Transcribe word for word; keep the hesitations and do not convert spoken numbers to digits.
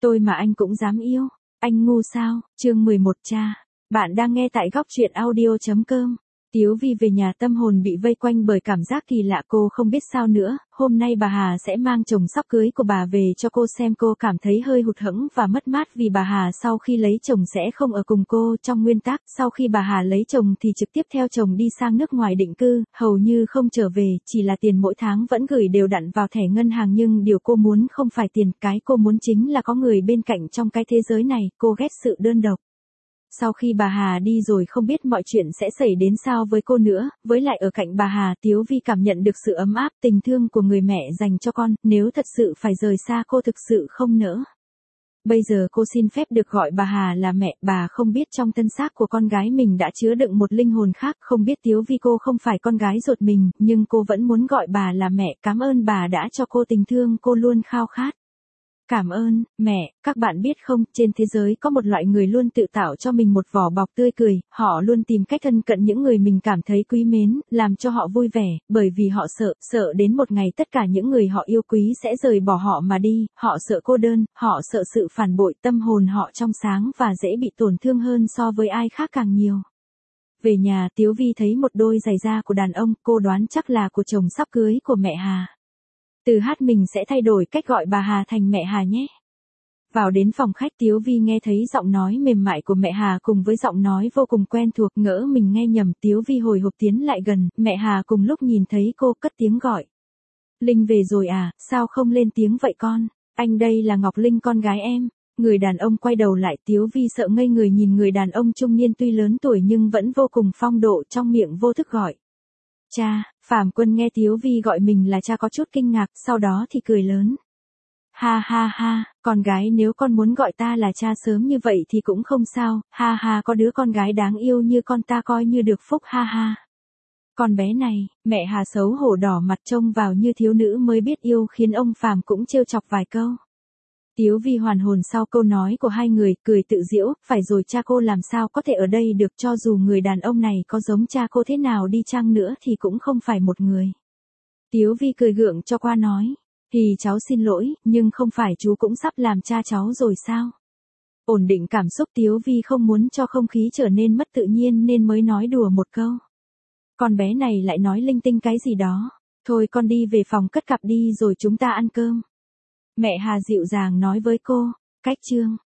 Tôi mà anh cũng dám yêu, anh ngu sao? Chương mười một cha. Bạn đang nghe tại góc truyện audio chấm com. Tiếu Vi về nhà tâm hồn bị vây quanh bởi cảm giác kỳ lạ, cô không biết sao nữa, hôm nay bà Hà sẽ mang chồng sắp cưới của bà về cho cô xem. Cô cảm thấy hơi hụt hẫng và mất mát vì bà Hà sau khi lấy chồng sẽ không ở cùng cô. Trong nguyên tắc, sau khi bà Hà lấy chồng thì trực tiếp theo chồng đi sang nước ngoài định cư, hầu như không trở về, chỉ là tiền mỗi tháng vẫn gửi đều đặn vào thẻ ngân hàng. Nhưng điều cô muốn không phải tiền, cái cô muốn chính là có người bên cạnh trong cái thế giới này. Cô ghét sự đơn độc. Sau khi bà Hà đi rồi không biết mọi chuyện sẽ xảy đến sao với cô nữa, với lại ở cạnh bà Hà, Tiếu Vi cảm nhận được sự ấm áp, tình thương của người mẹ dành cho con. Nếu thật sự phải rời xa, cô thực sự không nỡ. Bây giờ cô xin phép được gọi bà Hà là mẹ. Bà không biết trong thân xác của con gái mình đã chứa đựng một linh hồn khác, không biết Tiếu Vi cô không phải con gái ruột mình, nhưng cô vẫn muốn gọi bà là mẹ. Cảm ơn bà đã cho cô tình thương cô luôn khao khát. Cảm ơn, mẹ. Các bạn biết không, trên thế giới có một loại người luôn tự tạo cho mình một vỏ bọc tươi cười, họ luôn tìm cách thân cận những người mình cảm thấy quý mến, làm cho họ vui vẻ, bởi vì họ sợ, sợ đến một ngày tất cả những người họ yêu quý sẽ rời bỏ họ mà đi, họ sợ cô đơn, họ sợ sự phản bội, tâm hồn họ trong sáng và dễ bị tổn thương hơn so với ai khác càng nhiều. Về nhà, Tiếu Vi thấy một đôi giày da của đàn ông, cô đoán chắc là của chồng sắp cưới của mẹ Hà. Từ hát mình sẽ thay đổi cách gọi bà Hà thành mẹ Hà nhé. Vào đến phòng khách, Tiếu Vi nghe thấy giọng nói mềm mại của mẹ Hà cùng với giọng nói vô cùng quen thuộc, ngỡ mình nghe nhầm. Tiếu Vi hồi hộp tiến lại gần, mẹ Hà cùng lúc nhìn thấy cô cất tiếng gọi. Linh về rồi à, sao không lên tiếng vậy con? Anh đây là Ngọc Linh, con gái em. Người đàn ông quay đầu lại, Tiếu Vi sợ ngây người nhìn người đàn ông trung niên tuy lớn tuổi nhưng vẫn vô cùng phong độ, trong miệng vô thức gọi. Cha. Phạm Quân nghe Tiếu Vi gọi mình là cha có chút kinh ngạc, sau đó thì cười lớn. Ha ha ha, con gái, nếu con muốn gọi ta là cha sớm như vậy thì cũng không sao, ha ha, có đứa con gái đáng yêu như con ta coi như được phúc, ha ha. Con bé này, mẹ Hà xấu hổ đỏ mặt trông vào như thiếu nữ mới biết yêu, khiến ông Phạm cũng trêu chọc vài câu. Tiếu Vi hoàn hồn sau câu nói của hai người, cười tự giễu, phải rồi, cha cô làm sao có thể ở đây được, cho dù người đàn ông này có giống cha cô thế nào đi chăng nữa thì cũng không phải một người. Tiếu Vi cười gượng cho qua nói, thì cháu xin lỗi, nhưng không phải chú cũng sắp làm cha cháu rồi sao? Ổn định cảm xúc, Tiếu Vi không muốn cho không khí trở nên mất tự nhiên nên mới nói đùa một câu. Con bé này lại nói linh tinh cái gì đó, thôi con đi về phòng cất cặp đi rồi chúng ta ăn cơm. Mẹ Hà dịu dàng nói với cô. Cách chương